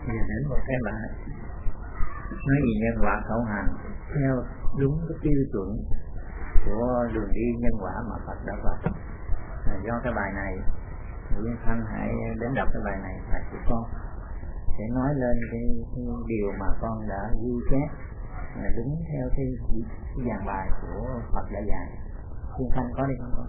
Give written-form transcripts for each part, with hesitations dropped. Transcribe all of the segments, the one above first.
Giờ đến một cái bài nói gì nhân quả khẩu hành theo đúng cái tiêu chuẩn của đường đi nhân quả mà Phật đã vạch. Do cái bài này Nguyễn Thanh hãy đến đọc cái bài này phải của con sẽ nói lên cái điều mà con đã ghi chép đúng theo cái dàn bài của Phật đã dạy. Nguyễn Thanh có đi không con?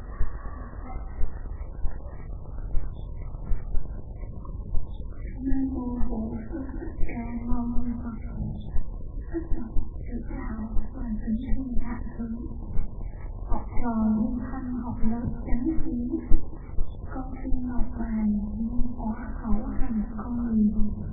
Nam mô Bổn Sư Thích Ca Mâu Ni Phật. Tất cả sự đạo và kính xin tha thứ. Học trò Nguyên Thanh học lớp chánh kiến. Con xin đọc bài nhân quả khẩu hành con người.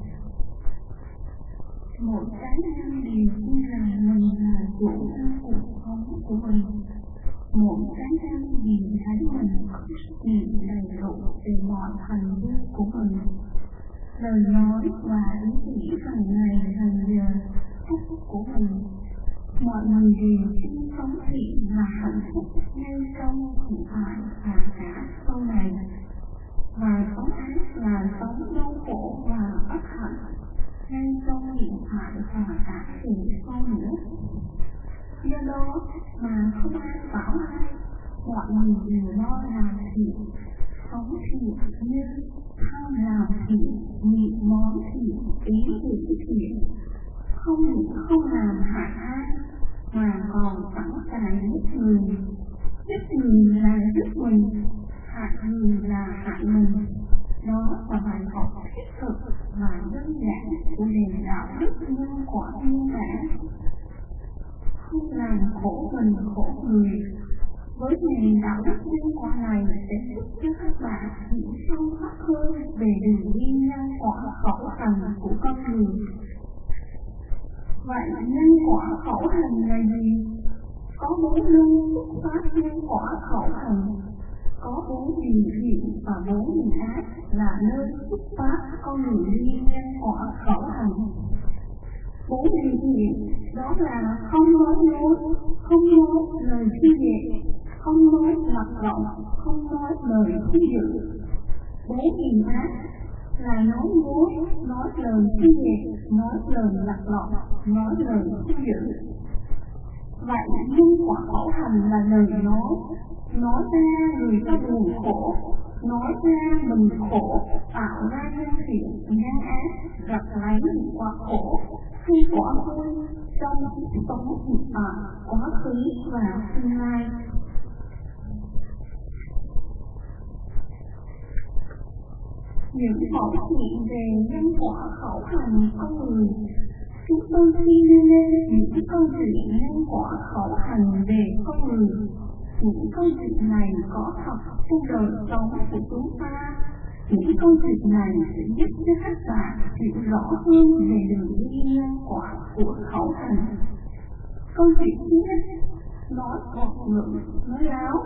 Mỗi cá nhân đều tin rằng mình là chủ nhân cuộc sống của mình. Mỗi cá nhân đều thấy mình có trách nhiệm đầy đủ về mọi hành vi của mình. Lời nói và ý nghĩ hàng ngày hàng giờ cách của mình. Mọi người đều chung sống thiện và hạnh phúc ngay trong hiện tại và cả sau này. Và sống ác là sống đau khổ và bất hạnh ngay trong hiện tại và cả từ sau nữa. Do đó mà không ai bảo ai, mọi người đều lo làm thiện, sống thiện như tham làm thiện, nhịn món thiện, ý nghĩ thiện, không những không làm hại ai mà còn sẵn sàng giúp người. Giúp người là giúp mình, hại người là hại mình. Đó là bài học thiết thực và đơn giản của nền đạo đức nhân quả nhân bản. Không làm khổ mình khổ người. Với nền đạo đức nhân quả này sẽ giúp cho các bạn hiểu sâu sắc hơn về đường đi nhân quả khẩu hành của con người. Vậy nhân quả khẩu hành là gì? Có 4 luân xuất phát nhân quả khẩu hành. Có 4 điều thiện và 4 điều ác là nơi xuất phát con người đi nhân quả khẩu hành. 4 điều thiện đó là không nói dối, không nói lời khi dễ, không nói lặp lọng, không nói lời khi dự. 4 điều ác là nói dối, nói lời khi dễ, nói lời lặp lọng, nói lời khi dự. Vậy nhân quả khẩu hành là lời nói ra người ta buồn khổ, nói ra mình khổ, tạo ra nhân thiện, nhân ác, gặp lấy quả khổ, hay quả vui trong cuộc sống hiện tại, quá khứ và tương lai. Những mẫu chuyện về nhân quả khẩu hành con người, chúng tôi xin lên những câu chuyện nhân quả khẩu hành về con người. Những câu chuyện này có thật trong đời sống của chúng ta. Những câu chuyện này sẽ giúp cho các bạn hiểu rõ hơn về đường đi nhân quả của khẩu hành. Câu chuyện thứ nhất, nói ngọt ngữ, nói láo.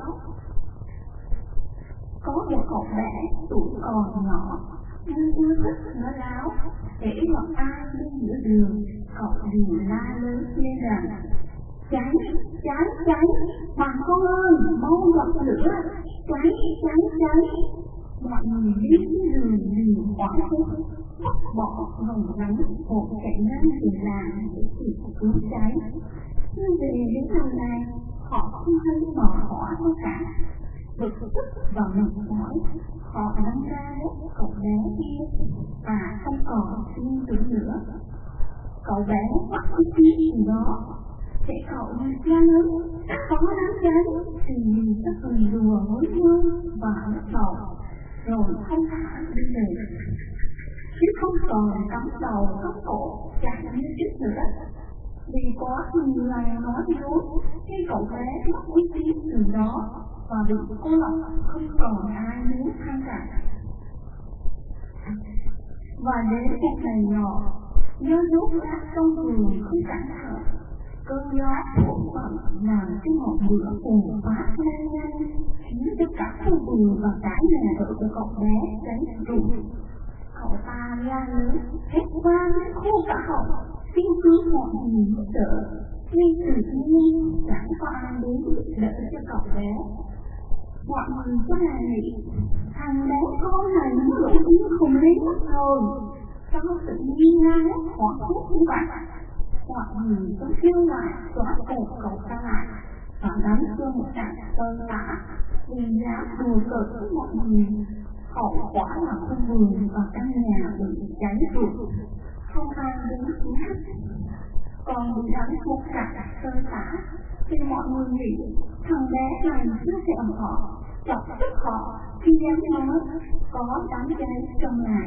Có một cậu bé tuổi còn nhỏ nhưng ưa thích nói láo. Hễ gặp ai đi giữa đường, cậu đều la lớn lên rằng: cháy, cháy, cháy, bà con ơi, mau dập lửa, cháy, cháy, cháy. Mọi người đi trên đường đều hoảng hốt, bắt bỏ vòng đánh một kẻ nhân từ làng để kịp cứu cháy. Nhưng về đến lần này, họ không thấy bỏ hỏa đâu cả. Bực tức và mệt mỏi, họ đánh ra lúc cậu bé kia và không còn tin tưởng nữa. Cậu bé bắt cái chiếc gì đó, để cậu ra lớn, có đám cháy thì nhìn các người đùa với nhau và bắt đầu, rồi không thả đi về, chứ không còn cắm đầu cắm cổ chạy như trước nữa. Vì quá nhiều lần nói dối, khi cậu bé mất uy tín từ đó và bị cô lập, không còn ai muốn tham cả. Và đến một ngày nọ, do rút ra trong vườn không cẩn thận, cơn gió thổi mạnh làm cho ngọn lửa bùng phát lan nhanh, khiến cho cả khu vườn và cả nhà ở của cậu bé cháy rụi. Cậu ta la lớn, hét vang khô cả họng, xin cứu mọi người giúp đỡ. Nhưng tự nhiên chẳng có ai đến giúp đỡ cho cậu bé. Mọi người có là nghĩ thằng bé con này nó nổi tiếng khùng lý mất rồi. Trong sự nghi ngã hoặc thuốc cũng vậy, mọi người có kêu lại xóa cổ cậu ta lại và đánh cho một trận sơn lạ vì dám đùa cợt với mọi người. Hậu quả là khu vườn và căn nhà bị cháy rụi, không ai đến cứu giúp. Còn bị đánh một trận sơn lạ thì mọi người nghĩ thằng bé này chưa thèm họ, chọc tức họ khi dám nói có đám cháy trong nhà.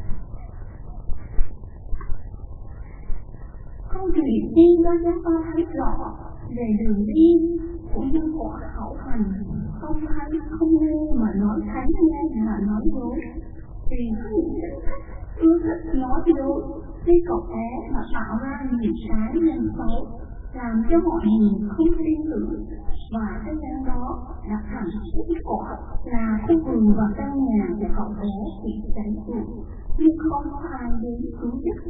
Câu chuyện đi cho chúng ta thấy rõ về đường đi của nhân quả khẩu hành, không thấy không nghe mà nói thấy nghe là nói dối. Vì có những sự ưa thích nói dối, khi cậu bé mà tạo ra nhiều cái nhân xấu, làm cho mọi người không tin tưởng, và cái nhân đó đã thành kết quả là khu vườn và căn nhà của cậu bé bị cháy rụi, nhưng không có ai đến cứu giúp.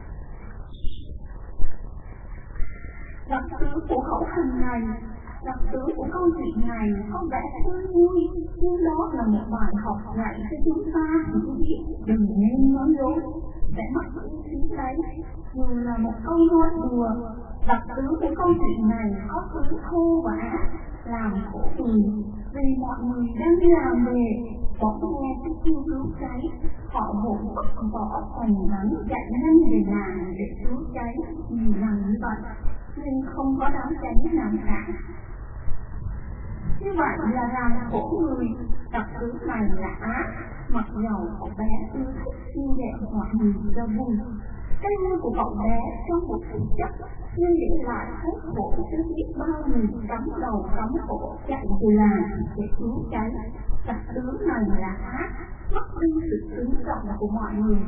Đặc tướng của khẩu hành này, đặc tướng của câu chuyện này có vẻ tươi vui, nhưng đó là một bài học dạy cho chúng ta hiểu biết đừng nên nói dối, để mặc uy tín đấy. Dù là một câu nói đùa, đặc tướng của câu chuyện này có tính thô và ác, làm khổ người, vì mọi người đang đi làm về, bỗng nghe cái chuông cứu cháy, họ vội võ hoành đánh chạy nhanh về làng để cứu cháy, nhiều lần như vậy, nhưng không có đám cháy nào cả. Như vậy là làm khổ người, đặc tướng này là ác, mặc dầu cậu bé ưa thích siêu đẹp mọi người cho vui. Cái vui của cậu bé trong một thực chất nhưng để lại hết khổ cho biết bao người cắm đầu cắm cổ chạy từ làng để cứu cháy. Đặc tướng này là ác, mất đi sự kính trọng của mọi người.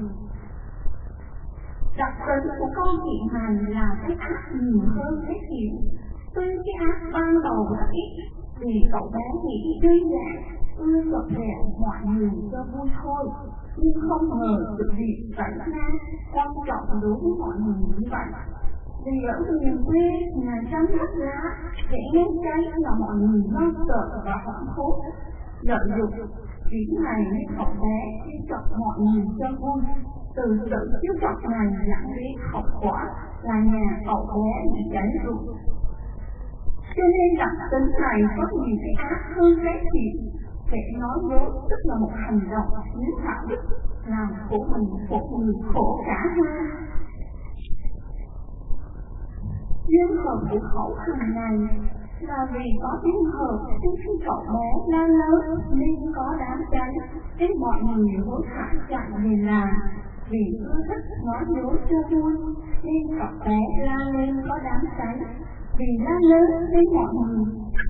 Đặc tính của câu chuyện này là cái ác nhiều hơn cái thiện. Tuy cái ác ban đầu là ít, vì cậu bé nghĩ đơn giản, ưa sọt đẹp mọi người cho vui thôi, nhưng không ngờ sự việc xảy ra quan trọng đối với mọi người như vậy. Vì ở miền quê, nhà trắng đất lá, kẻ ném cháy là mọi người lo sợ và hoảng hốt. Lợi dụng chuyện này nên cậu bé đi chọc mọi người cho vui. Từ sự chiếu chọc này dẫn đến hậu quả là nhà cậu bé bị cháy rụi. Cho nên đặc tính này có nhiều cái ác hơn cái thiện. Kẻ nói dối tức là một hành động thiếu đạo đức, làm của mình một người khổ cả hai. Duyên hợp của khẩu hành này là vì có tiếng hợp trước khi cậu bé la lớn nên có đám cháy, thế mọi người hối hả chạy về làng. Vì ưa thích nói dối cho vui nên cậu bé la lên có đám cháy. Vì la lớn đến mọi người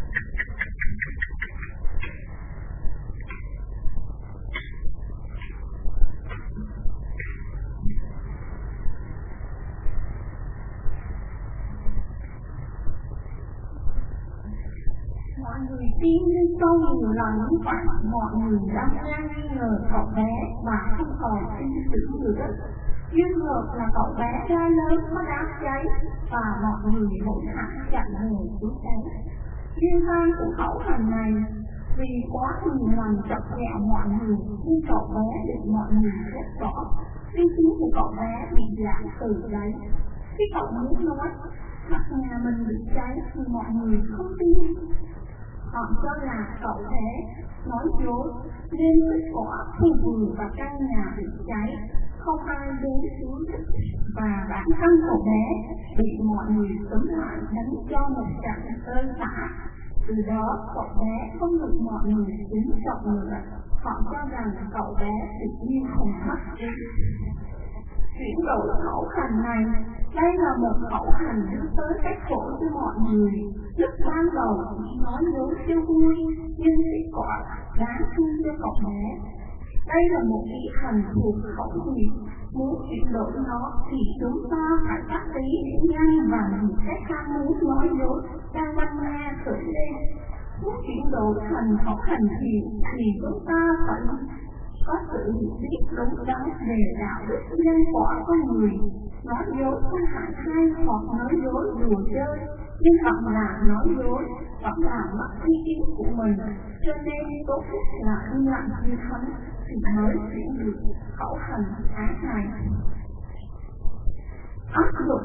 tin như câu nhiều lần như vậy, mọi người đang nghi ngờ cậu bé và không còn tin tưởng nữa. Duyên hợp là cậu bé ra lớn có đám cháy và mọi người hỗn hả chạy về cứu cháy. Duyên tan của khẩu hành này vì quá nhiều lần chọc ghẹo mọi người nên cậu bé được mọi người rất rõ. Uy tín của cậu bé bị giảm từ đấy. Khi cậu muốn nói mặt nhà mình bị cháy thì mọi người không tin. Họ cho là cậu bé nói dối nên kết quả khu vườn và căn nhà bị cháy, không ai đến cứu giúp và bản thân cậu bé bị mọi người túm lại đánh cho một trận tơi tả. Từ đó cậu bé không được mọi người kính trọng nữa. Họ cho rằng cậu bé tự nhiên không mất đi. Chuyển đổi khẩu hành này, đây là một khẩu hành đưa tới cái khổ cho mọi người. Lúc ban đầu nói dối cho vui, nhưng kết quả đáng thương cho cậu bé. Đây là một ý hành thuộc khẩu nghiệp. Muốn chuyển đổi nó thì chúng ta phải cắt tí điểm nhanh và những cái ham muốn nói dối đang văn nghe khởi lên. Muốn chuyển đổi thành khẩu hành thiện thì chúng ta phải có sự hiểu biết đúng đắn về đạo đức nhân quả con người. Nói dối không hại hay hoặc nói dối đùa chơi, nhưng vẫn là nói dối, vẫn là mất uy tín của mình. Cho nên tốt nhất là im lặng như thánh thì mới chuyển được khẩu hành ác này.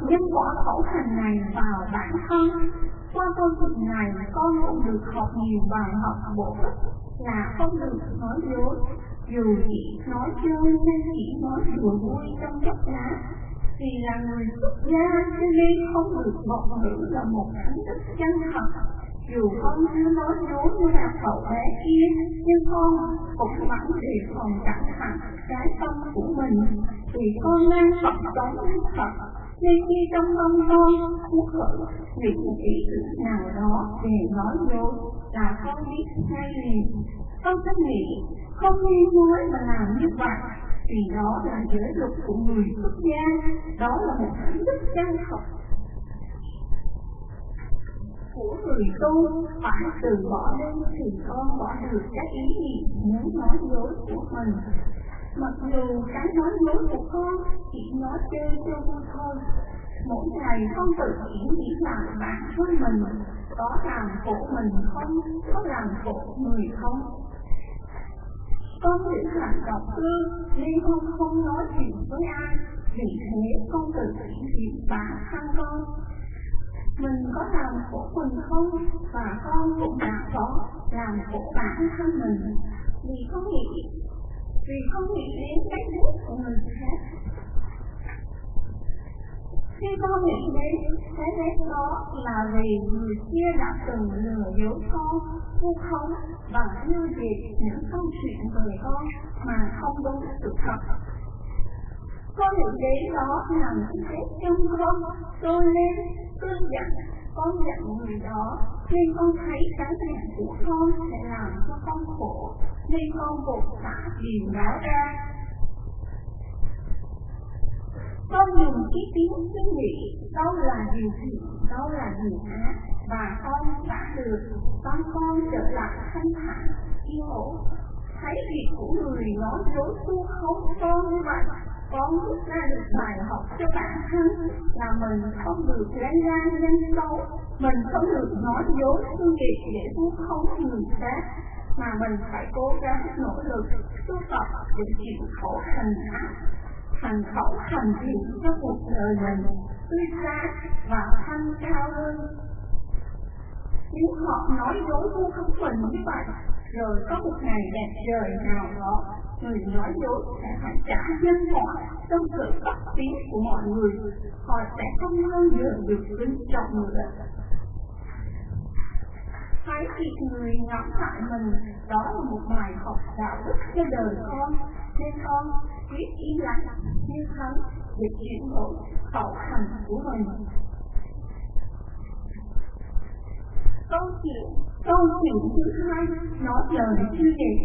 nhân quả khổ hành này vào bản thân. Qua câu chuyện này, con cũng được học nhiều bài học bổ ích là không được nói dối. Dù chỉ nói chơi hay chỉ nói đùa vui trong chốc lát, vì là người xuất gia cho nên không được vọng ngữ là một thánh đức chân thật. Dù con chưa nói dối như là cậu bé kia, nhưng con cũng vẫn đề phòng cẩn thận cái tâm của mình, vì con đang phật sống với Phật. Nên khi trong tâm con muốn khởi những ý tưởng nào đó về nói dối là con biết ngay liền. Con sẽ nghĩ không nên nói mà làm như vậy, vì đó là giới luật của người xuất gia, đó là một thánh đức chân thật của người tu. Phải từ bỏ đi thì con bỏ được cái ý niệm muốn nói dối của mình. Mặc dù cái nói dối của con chỉ nói chơi cho vui thôi, mỗi ngày con tự nghĩ lại bản thân mình có làm khổ mình không, có làm khổ người không. Con chỉ là độc ư nên con không nói chuyện với ai, vì thế con tự nghĩ bản thân con mình có làm khổ mình không, và con cũng đã có làm khổ bản thân mình, vì không nghĩ đến cái nét của người khác. Khi con nghĩ đến cái nét đó là vì người kia đã từng lừa dối con, vu khống và lưu diệt những câu chuyện về con mà không đúng sự thật. Con nghĩ đến đó là những cái trong con tôi lên cơn giận, con giận người đó, nên con thấy cái này của con sẽ làm cho con khổ, nên con buộc phải điều đó ra. Con dùng ý kiến suy nghĩ đâu là điều thiện, đâu là điều ác, và con đã được tâm con trở lại thanh thản, yên ổn. Thấy việc của người nói dối vu khống con như vậy, con rút ra được bài học cho bản thân là mình không được lấy ra nhân xấu, mình không được nói dối suy nghĩ để vu khống người khác, mà mình phải cố gắng nỗ lực tu tập để chịu khổ hành ác, hành khẩu hành thiện cho cuộc đời mình tươi sáng và thanh cao hơn. Nếu họ nói dối vu khống mình như vậy, rồi có một ngày đẹp trời nào đó, người nói dối sẽ phải trả nhân quả trong sự bắt tiến của mọi người, họ sẽ không bao giờ được kính trọng nữa. Thấy việc người ngắm lại mình, đó là một bài học đạo đức cho đời con, nên con quyết im lặng như thánh để chuyển đổi khẩu hành của mình. Câu chuyện thứ hai nói lời chưa dệt.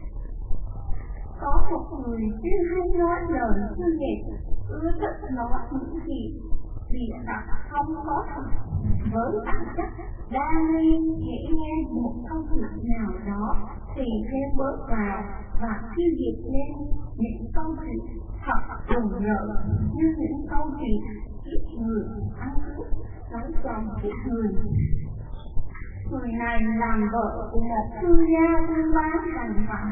Có một người chuyên hay nói lời chưa dệt, ưa thích nói những gì bịa đặt không có thật, với bản chất đa nghi hễ nghe một câu chuyện nào đó thì thêm bớt vào và tiêu diệt lên những câu chuyện thật rùng rợn như những câu chuyện giết người, ăn cướp, lấy chồng của người. Người này làm vợ của một thương gia buôn bán hàng vải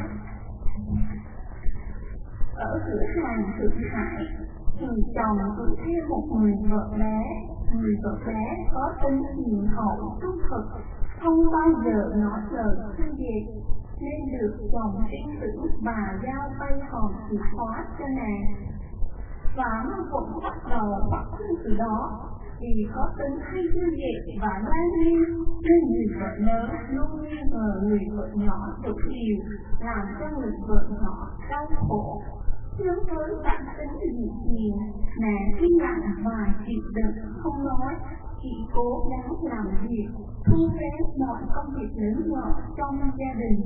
ở cửa hàng Thượng Hải. Người chồng tự theo một người vợ bé có tính hiền hậu trung thực, không bao giờ nói lời suy dệt, nên được chồng tin tưởng và giao tay hòm chìa khóa cho nàng. Và nó cũng bắt đầu bắt từ đó, vì có tính hay suy dệt và lan liên, nên người vợ lớn luôn nghi ngờ người vợ nhỏ đủ điều, làm cho người vợ nhỏ đau khổ. Hướng với bản tính dịu hiền, nàng im lặng và chịu đựng không nói, chỉ cố gắng làm việc, thu xếp mọi công việc lớn nhỏ trong gia đình.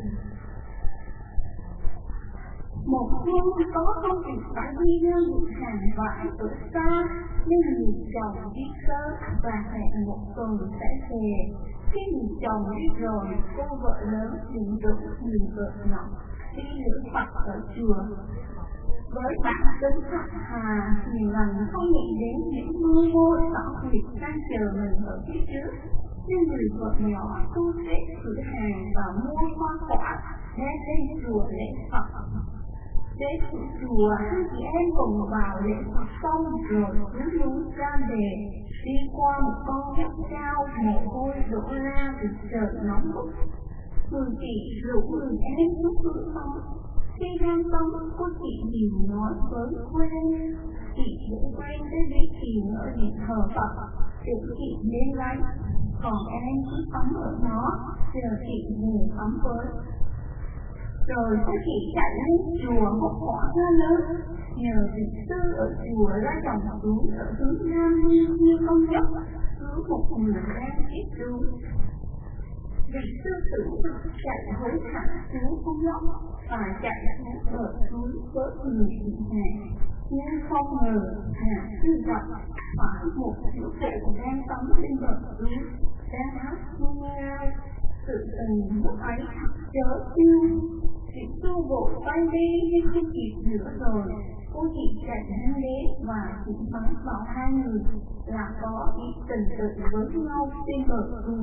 Một hôm có công việc phải đi nơi một hàng vải ở xa, nên người chồng đi sớm và hẹn một tuần sẽ về. Khi người chồng đi rồi, cô vợ lớn định rủ người vợ nhỏ đi lễ Phật ở chùa. Với bản tính thật thà, nhiều lần không nghĩ đến những mưu mô xảo quyệt đang chờ mình ở phía trước, nên người vợ nhỏ thu xếp cửa hàng và mua hoa quả đem đến chùa lễ Phật. đến chùa hai chị em cùng vào lễ Phật xong rồi cứ núi ra đề, đi qua một con dốc cao, mồ hôi đổ ra từ trời nóng bức. Người chị rủ người em xuống cửa tắm. Khi đang tắm, cô chị nhiều nói với quen, chị để quen tới đi tìm ở điện thờ Phật, để chị lên lấy, còn em cứ tắm ở nó, chờ chị về tắm với. Rồi cô chị chạy lên chùa một quả hoa lớn, nhờ vị sư ở chùa ra trồng xuống ở hướng Nam như con dốc, cứu một người đang chết đuối. Vị sư tử chạy hối hả xuống con dốc và chạy xuống bờ suối với người chị này, nhưng không ngờ hạ sư gặp phải một thiếu phụ đang tắm lên bờ suối, đang hát ngao ngao. Sự tình lúc ấy thật chớ yêu. Chị tu vội bay đi nhưng không kịp nữa rồi. Cô chị chạy đến đến và cũng bắn vào hai người là có ý tình tự với nhau trên bờ suối.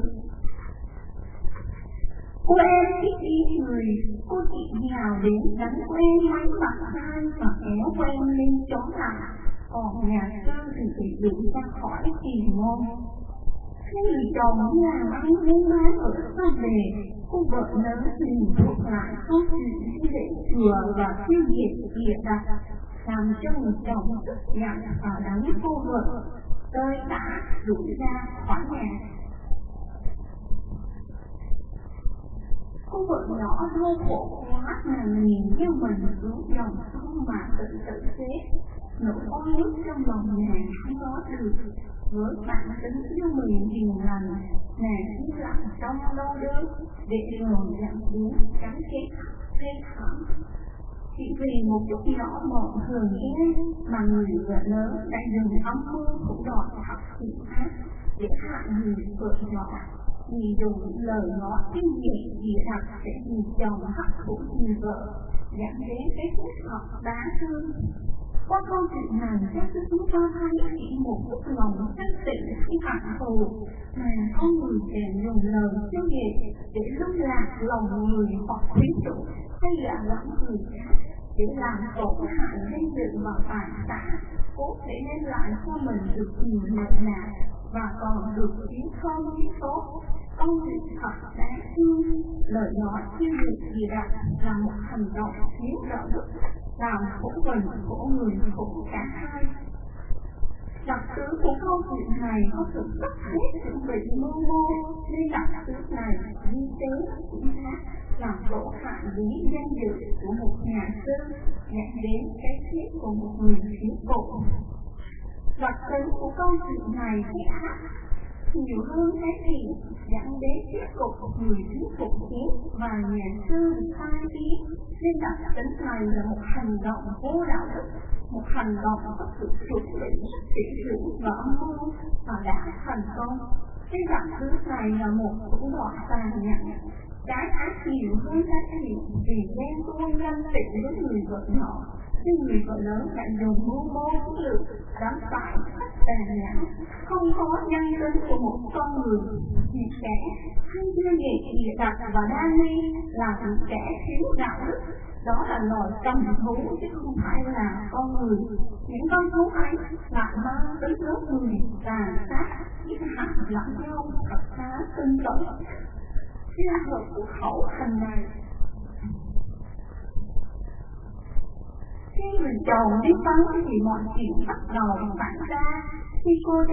Cô em thích đi người, cô chị nhào đến đánh quen máy mặt hai và kéo quen lên chống lại. Còn nhà sư thì phải đuổi ra khỏi kỳ môn. Khi người chồng làm ăn muốn nói ở sau về, cô vợ lớn liền thuộc lại câu chuyện đi lễ chùa và tiêu diệt địa đặt, làm cho người chồng tức giận và đánh cô vợ, tôi đã đuổi ra khỏi nhà. Cô vợ nhỏ đau khổ quá nàng nhìn như mình xuống dòng sông mà tự chết. Nỗi oan ức trong lòng nàng không nói được. Với bản tính như mình hiền lành, nàng im lặng trong đau đớn để rồi dặn xuống cắn chết thê thảm. Chỉ vì một chút nhỏ mọn hờn ghen mà người vợ lớn đã dùng âm mưu thủ đoạn thật hiểm ác để hại người vợ nhỏ. Vì dùng lời nói kinh dị địa đặt để người chồng hấp thụ người vợ, dẫn đến cái phút thật đáng thương. Qua câu chuyện này cho chúng ta thấy chỉ một phút lòng thanh tịnh khi hận thù mà con người bèn dùng lời tiêu diệt để lung lạc lòng người hoặc khuyến dụ hay gạ lẫm người khác để làm tổn hại danh dự và tài sản, cố thể đem lại cho mình được nhiều lợi lạc và còn được tiếng thơm tiếng tốt. Công việc thật đáng thương, lời nói tiêu diệt địa đặt là một hành động thiếu đạo đức, làm khổ mình, khổ người, khổ cả hai. Đặc sứ của câu chuyện này có sự tất hết chuẩn bị mưu mô, nên đặc sứ này như tế cũng khác, làm tổn hại đến danh dự của một nhà sư, dẫn đến cái chết của một người thiếu phụ. Đặc sứ của câu chuyện này khác nhiều hơn cái gì dẫn đến kết cục người thiếu phụ chết và nhà sư sai tiếng, nên đặc tính này là một hành động vô đạo đức, một hành động có sự chuẩn bị rất kỹ lưỡng và âm mưu và đã thành công. Cái đặc tính này là một thủ đoạn tàn nhẫn, trái ác nhiều hơn cái thiện vì ghen tuông ganh tị với người vợ nhỏ. Nhưng người vợ lớn lại dùng mưu mô chiến lược đánh bại cách tàn nhẫn, không có nhân tính của một con người. Những kẻ hay tiêu diệt địa đặt và đa nghi là những kẻ thiếu đạo đức. Đó là loài cầm thú chứ không phải là con người. Những con thú ấy lại mang tới lớp người tàn sát, giết hại lẫn nhau thật khá tinh tấn. Thế là hợp của khẩu hành này. Khi người chồng đi tắm thì mọi chuyện bắt đầu xảy ra. Khi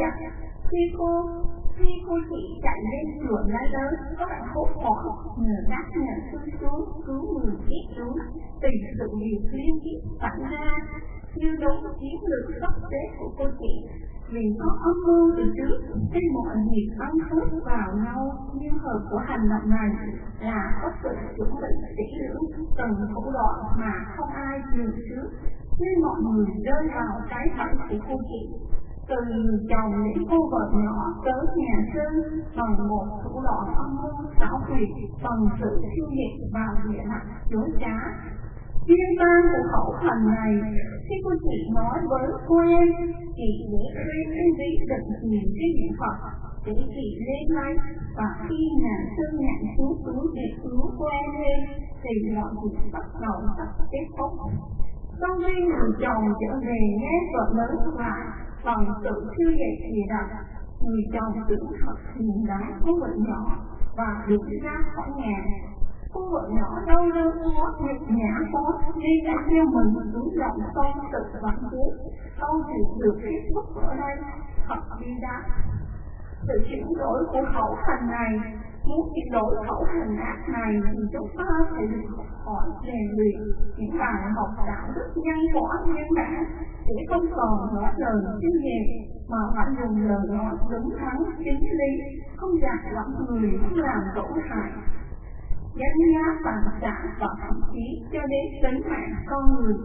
cô chị chạy lên chùa lá lớn, có bạn hốt hoảng nhờ các nhà sư xuống cứu người chết đuối. Từ sự điều liên tiếp xảy ra như đúng chiến lược sắp xếp của cô chị, vì có âm mưu từ trước nên mọi việc ăn khớp vào nhau. Nhưng hợp của hành động này là có sự chuẩn bị kỹ lưỡng từng thủ đoạn mà không ai lường trước, nên mọi người rơi vào cái bẫy của cô chị. Từ người chồng đến cô vợ nhỏ tới nhà sư bằng một thủ đoạn âm mưu xảo quyệt, bằng sự siêu diệt vào địa mặt dối trá. Liên quan của khẩu hành này, khi cô chị nói với cô em, chị để lên cái ví định nhìn cái điện Phật để chị lên lấy, và khi nhà sư nhận xuống để cứu cô em lên thì mọi việc bắt đầu sắp kết thúc. Sau khi người chồng trở về nghe vợ lớn lại bằng sự siêu dạy gì đặt, người chồng tưởng thật hiền đáng cô vợ nhỏ và được ra khỏi nhà. Cô vợ nhỏ đau đớn quá, nhục nhã quá, nên đã theo mình xuống lòng sông tự vặn cứu. Câu chuyện được kết thúc ở đây thật bi đát. Sự chuyển đổi của khẩu hành này, muốn chuyển đổi khẩu hành ác này thì chúng ta phải được học hỏi rèn luyện những bài học đạo đức nhân quả nhân bản để không còn nói lời chinh nhẹ mà phải dùng lời nói đúng đắn chính lý, không gạt lắm người, không làm tổn hại danh giá bản sản và thậm chí cho đến tính mạng con người.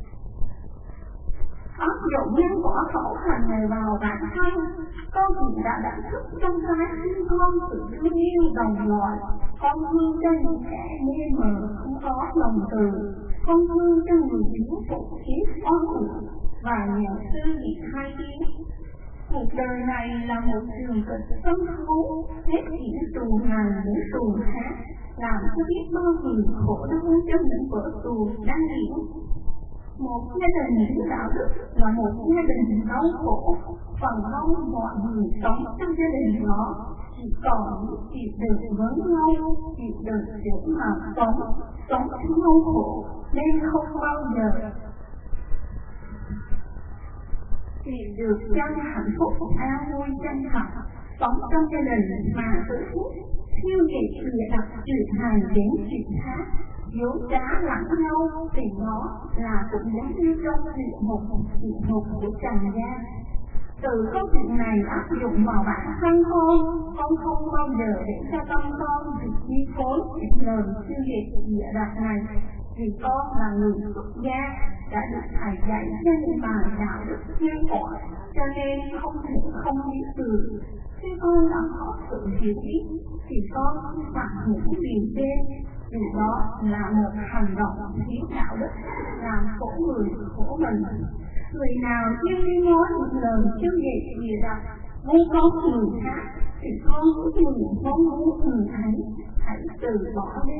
Áp dụng nhân quả khẩu hành này vào bản thân, con cũng đã đánh thức trong trái tim con sự thương yêu đồng loại, con thương cho những kẻ mê mờ không có lòng từ, con thương cho người thiếu phụ khiếp oan uổng và nhà sư bị hai tiếng. Cuộc đời này là một trường kịch sân khấu, hết diễn tù này đến tù khác, làm cho biết bao người khổ đau trong những vở tù đang diễn. Một gia đình thiếu đạo đức là một gia đình đau khổ, phần đông mọi người sống trong gia đình đó chỉ còn chịu đựng với nhau, chịu đựng để mà sống trong đau khổ nên không bao giờ tìm được chân hạnh phúc an vui chân thật. Sống trong gia đình mà tự hút thiêu dệt lìa đặt chuyện này đến chuyện khác, dối trá lẫn nhau thì nó là cũng giống như trong địa ngục của trần gian. Từ câu chuyện này áp dụng vào bản thân con không bao giờ để cho tâm con bị chi phối những lời siêu việt địa đặt này, vì con là người xuất gia đã được thầy dạy cho những bài đạo đức nhân quả, cho nên không thể không biết được. Khi con đã có sự hiểu biết thì con phải những điều trên, vì đó là một hành động thiếu đạo đức, làm khổ người khổ mình. Người nào chuyên đi nói những lời siêu việt địa đặt vu khống người khác thì con cũng đừng mong muốn người ấy hãy từ bỏ đi.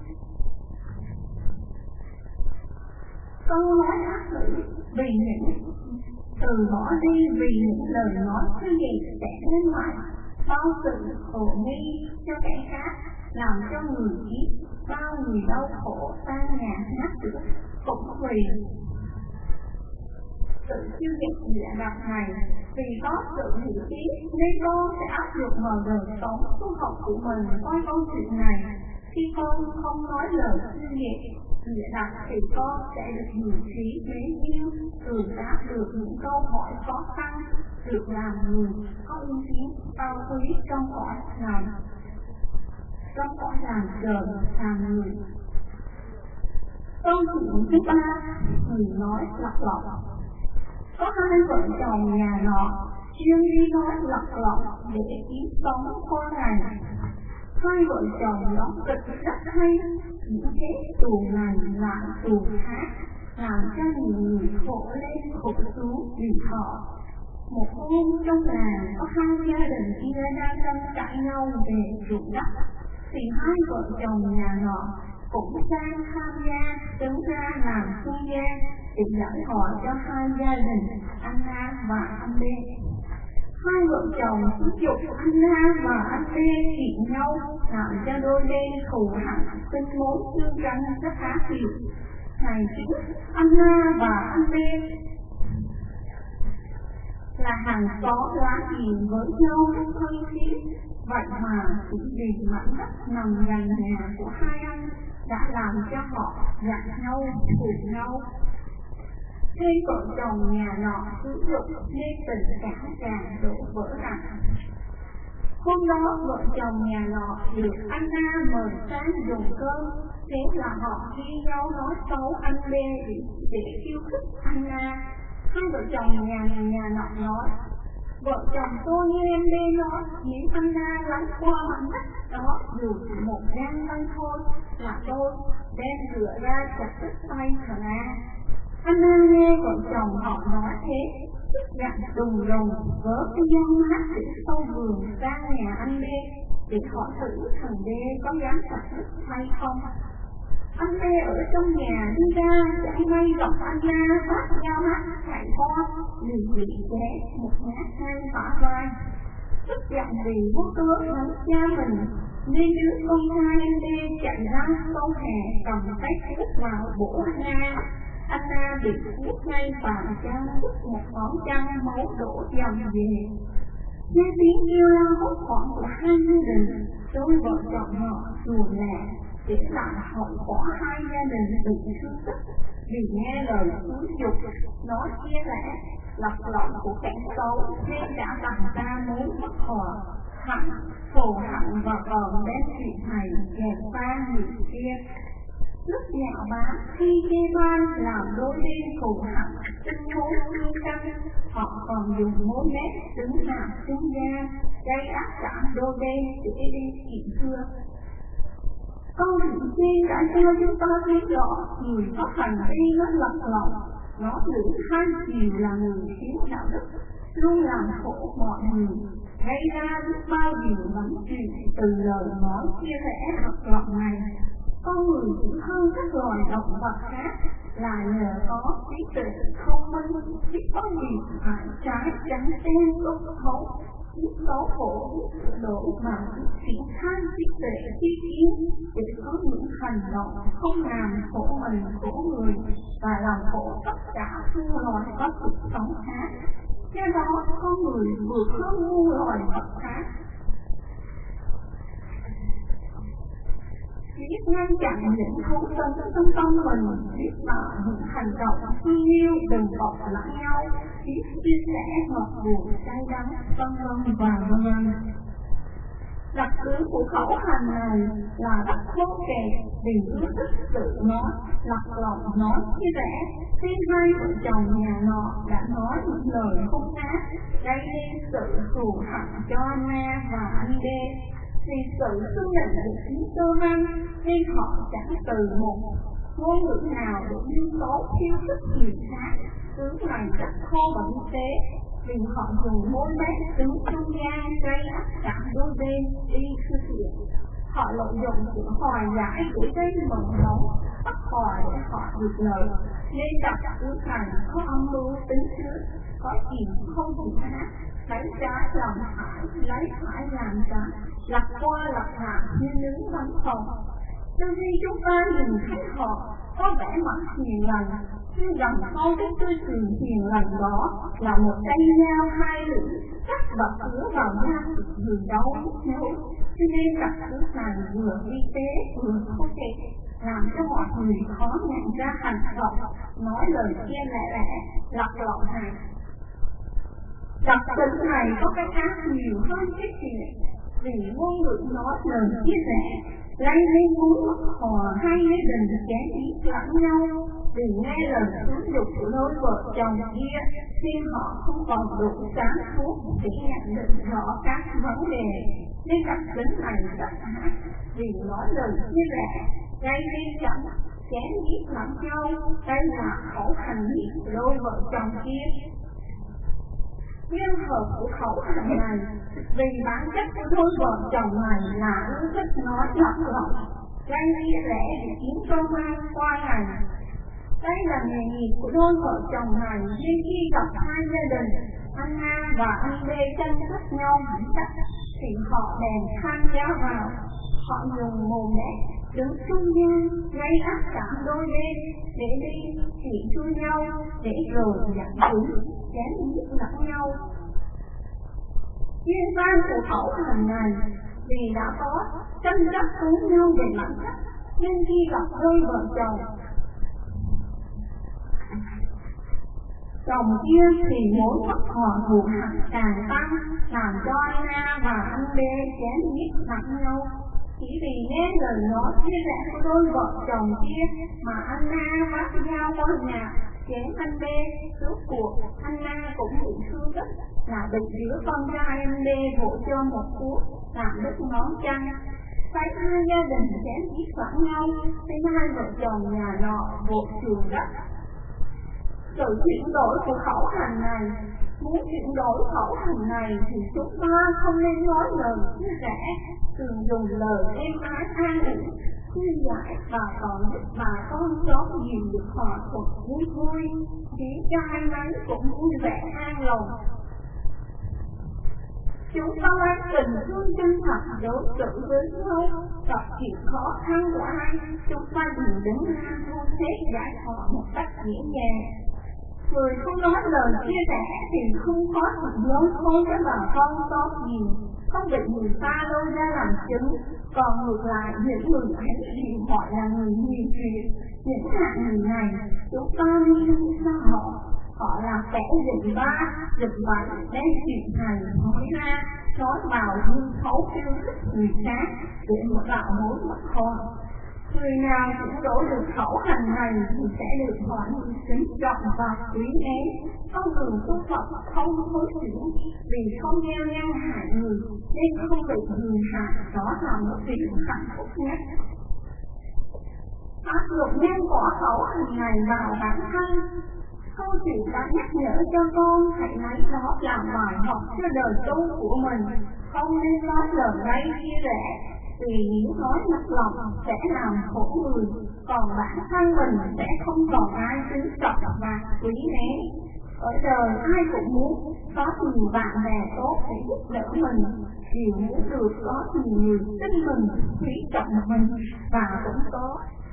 Con nói ác tử vì những từ bỏ đi vì những lời nói siêu việt sẽ lên ngoài bao sự khổ nghi cho kẻ khác, làm cho người biết bao người đau khổ tan nhà nát cửa. Cũng vì sự siêu việt địa đặt này, vì có sự hiểu biết nên con sẽ áp dụng vào đời sống tu học của mình qua câu chuyện này. Khi con không nói lời siêu việt địa đặt thì con sẽ được nhiều trí mến yêu, thường đáp được những câu hỏi khó khăn, được làm người có uy tín cao quý trong cõi làm trời làm người. Câu chuyện thứ ba, người nói lặp lọng. Có hai vợ chồng nhà nọ chuyên đi nói lặp lọng để kiếm sống qua ngày. Hai vợ chồng đó cực rất hay, những hết tù này lại tù khác, làm cho nhiều người khổ lên khổ xuống vì họ. Một hôm trong làng có hai gia đình kia đang tranh cãi nhau về ruộng đất, thì hai vợ chồng nhà nọ cũng sang tham gia đứng ra làm trung gian để giải hỏi cho hai gia đình anh A và anh B. Hai vợ chồng cứ chụp anh A và anh B kiện nhau, làm cho đôi bên thù hằn sinh mối tương tranh rất khá nhiều. Ngày trước anh A và anh B là hàng xóm lá giềng với nhau rất thân thiết, vậy mà cũng vì mảnh đất nằm gần nhà của hai anh đã làm cho họ giận nhau, thù nhau. Khi vợ chồng nhà nọ sử dụng nên tình cảm càng đổ vỡ nặng. Hôm đó vợ chồng nhà nọ được anh A mời sang dùng cơm, thế là họ thi nhau nói xấu anh B để khiêu khích anh A. Hai vợ chồng nhà nọ nói, vợ chồng tôi nghe em B nói nếu anh A lái qua mảnh đất đó dù một gian tay thôi là tôi đem rửa ra chặt đứt tay thằng A. Anh A nghe vợ chồng họ nói thế, tức giận đùng đùng vớ cái dao mát để sâu vườn ra nhà anh B để hỏi thử thằng B có dám chặt đứt hay không. Anh Lê ở trong nhà đi ra, chạy ngay gặp anh Na phát nhau hát chạy con, liền bị ghé một nhát hai bả vai. Tức giận vì vô cớ hắn cha mình, nên đứa con trai anh Lê chạy ra câu hè cầm tay hút vào bổ anh Na. Anh Na bị hút ngay bàn chân, một ngón chân máu đổ dầm về. Nghe tiếng kêu la hốt hoảng của hai gia đình, đôi vợ chồng họ ruột lẹ, để lại hậu quả hai gia đình bị thương tích. Vì nghe lời xúi dục, nói chia rẽ, lập lộn của kẻ xấu nên đã đặt ra mối bất hòa, hận, thù hận và còn đến chuyện này dẹp pha người kia. Lúc nhạo báng khi chê bai làm đôi bên thù hận, tinh thú thương căn, họ còn dùng mối mép đứng làm trung gian, gây ác cảm đôi bên để đi chuyện xưa. Câu chuyện trên đã cho chúng ta thấy rõ người có hành vi nó lật lọng, nó lưỡng hai chiều là người thiếu đạo đức, luôn làm khổ mọi người, gây ra biết bao điều lắm chuyện từ lời nói chia rẽ lật lọng này. Con người cũng hơn các loài động vật khác là nhờ có trí tuệ thông minh, biết có điều phải trái tránh xen tốt xấu, biết xấu khổ, biết sửa đổi mà triển khai trí tuệ chi kiến để có những hành động không làm khổ mình khổ người và làm khổ tất cả những loài có cuộc sống khác. Do đó con người vượt hơn ngu loài vật khác. Biết ngăn chặn những thú tấn trong tâm mình, biết tạo những hành động thương yêu đừng bọc lẫn nhau, biết chia sẻ ngọt buồn cay đắng, vân và vân. Đặc tính của khẩu hành này là rất khôn kể vì ưa thích sự nói, lật lọng nói chia rẽ. Khi hai vợ chồng nhà nọ đã nói những lời không ác, gây nên sự thù hận cho anh Na và anh Đê. Vì sự xưng định được tính cơ năng nên họ chẳng từ một ngôn ngữ nào để liên tố khiêu khích người khác. Tướng này rất khô và như thế, vì họ dùng mối mép đứng trung gian gây ác cảm đôi bên đi thư thiện. Họ lợi dụng sự hòa giải để gây mừng nóng, bất hòa để họ được lợi. Nên đặt tướng này có âm mưu tính trước, có chuyện không chịu hát, lấy trái làm phải, lấy phải làm trái, lật qua lật lại như nướng bánh phồng. Từ khi chúng ta nhìn thấy họ có vẻ mặt hiền lành, nhưng đằng sau cái tươi cười hiền lành đó là một cây dao hai lưỡi cắt bật cứa vào da thịt người đau nhói. Cho nên đặt thứ này vừa vi tế vừa không thể, làm cho mọi người khó nhận ra hành động, nói lời chia lẻ lật lọng này. Đặc tính này có cái khác nhiều hơn cái chuyện, vì ngôn ngữ nói lời chia sẻ, gây nên mối bất hòa hai gia đình chán ý lẫn nhau. Vì nghe lời xúi dục của đôi vợ chồng kia, khiến họ không còn đủ sáng suốt để nhận định rõ các vấn đề. Nên đặc tính này rất hại, vì nói lời chia sẻ, gây nên chẳng chán ý lẫn nhau. Đây là khẩu hành nghiệp của đôi vợ chồng kia. Nhân hợp của khẩu hành này, vì bản chất của đôi vợ chồng này là ưa thích nói lật lọng, gây chia rẽ để kiếm cơm ăn qua ngày. Đây là nghề nghiệp của đôi vợ chồng này, nên khi gặp hai gia đình, anh Na và anh B tranh chấp nhau hẳn chắc, thì họ bèn tham gia vào. Họ dùng mồm mẹ đứng trung gian, gây ác cảm đôi bên để đi chuyện chui nhau, để rồi giận dữ, chém giết lẫn nhau. Duyên văn của khẩu hành này, vì đã có tranh chấp với nhau về bản chất, nên khi gặp đôi vợ chồng kia thì mối bất hòa thù hận càng tăng, làm cho anh Na và anh B chém giết lẫn nhau. Chỉ vì nghe lời nói chia rẽ của đôi vợ chồng kia mà anh Na vác dao qua nhà chém anh B. Rốt cuộc anh Na cũng bị thương tích, là bị giữa con trai anh B vỗ cho một cuốc làm đứt ngón chân. Thấy hai gia đình chém giết lẫn nhau, thì hai vợ chồng nhà nọ vội chuồng đất. Sự chuyển đổi của khẩu hành này, muốn chuyển đổi khẩu hành này thì chúng ta không nên nói lời chia rẽ, thường dùng lời êm ái an ủi, khuyên giải và còn giúp bà con sớm nhiều được hòa thuận vui vui, khiến cho ai nấy cũng vui vẻ an lòng. Chúng ta lấy tình thương chân thật đối xử với nhau, gặp chuyện khó khăn của ai, chúng ta đều đứng ra thu xếp giải thoát một cách dễ dàng. Người không nói lời chia sẻ thì không có sự lớn khôn với bà con tốt nhiều, không bị người ta lôi ra làm chứng. Còn ngược lại, những người ấy thì họ là người hiền truyền, những hạng người này chúng ta nên sao họ là kẻ định ba, định bậy, đem chuyện này nói ra, nói vào hương thấu khiêu khích người khác để một đạo mối mất con. Người nào cũng đổ được khẩu hành này thì sẽ được họ những kính trọng và quý mến, không ngừng tu Phật, không hối chuyển, vì không gieo nhân hại người nên không bị người hại, đó là một điều hạnh phúc nhất. Áp dụng nhân quả khẩu hành này vào bản thân. Câu chuyện đã nhắc nhở cho con hãy lấy đó làm bài học cho đời tu của mình, không nên nói lời gây chia rẽ, vì nếu nói mất lòng sẽ làm khổ người, còn bản thân mình sẽ không còn ai kính trọng và quý mến. Ở đời ai cũng muốn có nhiều bạn bè tốt để giúp đỡ mình, đều muốn được có nhiều người tin mình, quý trọng mình và cũng có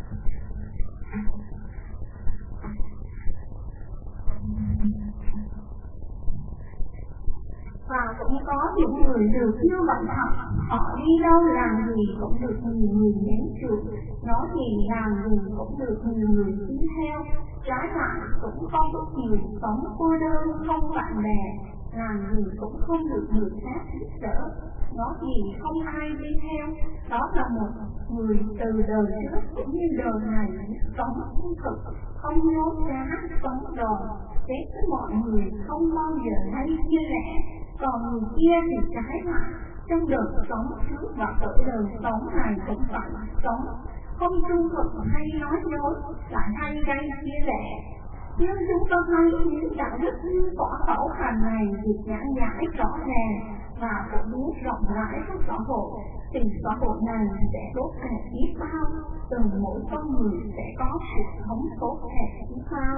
những người được như vậy thật. Họ đi đâu làm gì cũng được nhiều người đến chuộc, nói gì làm gì cũng được nhiều người tin theo. Trái lại cũng không có người sống cô đơn không bạn bè, làm gì cũng không được người khác giúp đỡ, nói gì không ai đi theo. Đó là một người từ đời trước cũng như đời này sống trung thực, không dối trá, sống đòn, xét với mọi người không bao giờ hay chia rẽ. Còn người kia thì trái lại, trong đời sống trước và ở đời sống này cũng phải sống không trung thực hay nói dối, lại hay gây chia rẽ. Nhưng chúng ta thấy những đạo đức như quả khẩu hành này được giảng giải rõ ràng và phổ biến rộng rãi trong xã hội, thì xã hội này sẽ tốt đẹp biết bao, từng mỗi con người sẽ có cuộc sống tốt đẹp biết bao.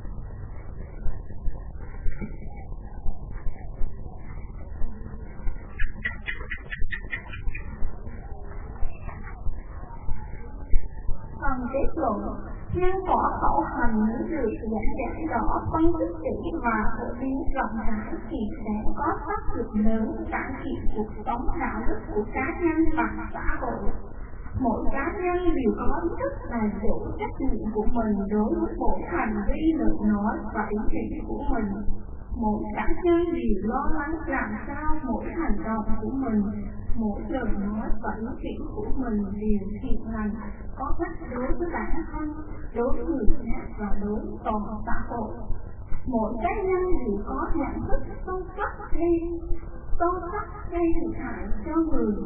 Phần kết luận, nhân quả khẩu hành nếu được giảng giải rõ, phân tích kỹ và phổ biến rộng rãi thì sẽ có tác dụng lớn cải thiện cuộc sống đạo đức của cá nhân và xã hội. Mỗi cá nhân đều có ý thức đầy đủ trách nhiệm của mình đối với mỗi hành vi lời nói và ý nghĩ của mình. Mỗi cá nhân đều lo lắng làm sao mỗi hành động của mình, mỗi lời nói và ý nghĩ của mình đều thiện lành, có ích đối với bản thân, đối với người khác và đối với toàn xã hội. Mỗi cá nhân đều có nhận thức sâu sắc gây thiệt hại cho người.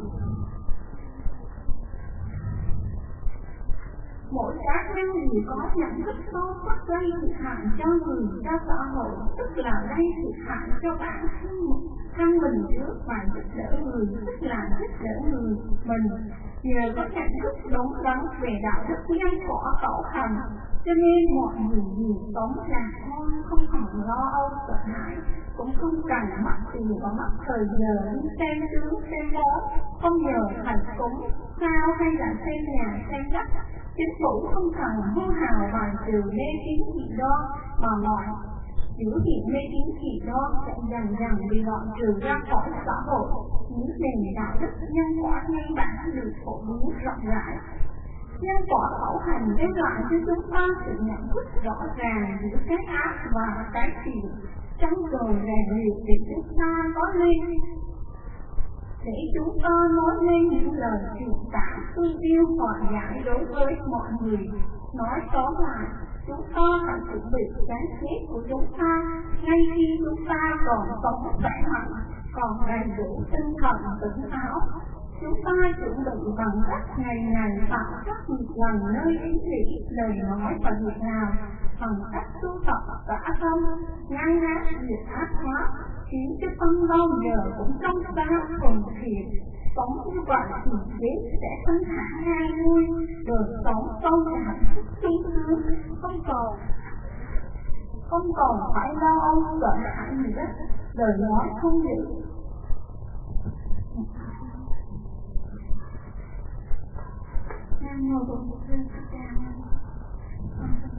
Mỗi cá nhân đều có nhận thức sâu sắc gây thiệt hại cho người, cho xã hội, tức là gây thiệt hại cho bản thân mình trước và giúp đỡ người, tức là giúp đỡ người mình. Nhờ có nhận thức đúng đắn về đạo đức nhân quả khẩu hành, cho nên mọi người đều sống lạc quan, không còn lo âu sợ hãi, cũng không cần mất tiền và mất thời giờ đi xem tướng xem bói, không nhờ thành cúng sao hay là xem nhà xem đất. Chính phủ không cần hô hào bài trừ mê tín dị đoan mà mọi biểu hiện mê tín dị đoan sẽ dần dần bị loại trừ ra khỏi xã hội. Những nền đạo đức nhân quả nhân bản được phổ biến rộng rãi. Nhân quả khẩu hành đem lại cho chúng ta sự nhận thức rõ ràng giữa cái ác và cái thiện, trong đời rèn luyện để chúng ta có lên, để chúng ta nói lên những lời truyền tải thương yêu hòa giải đối với mọi người. Nói tóm lại, chúng ta phải chuẩn bị cái chết của chúng ta ngay khi chúng ta còn sống khỏe mạnh, còn đầy đủ tinh thần tỉnh táo. Chúng ta chuẩn bị bằng cách ngày ngày tạo các việc lần nơi ý nghĩ, lời nói và việc nào, bằng cách tu tập cả tâm, ngăn nát việc ác hóa, khiến cho tâm bao giờ cũng trong sáng thuần thiện, sống như vậy thì biết sẽ thanh thản an vui, đời sống sâu hạnh phúc sung sướng, không còn phải lo âu sợ hãi nữa, lời nói không giữ. Nam mô Bổn Sư Thích Ca Mâu Ni Phật.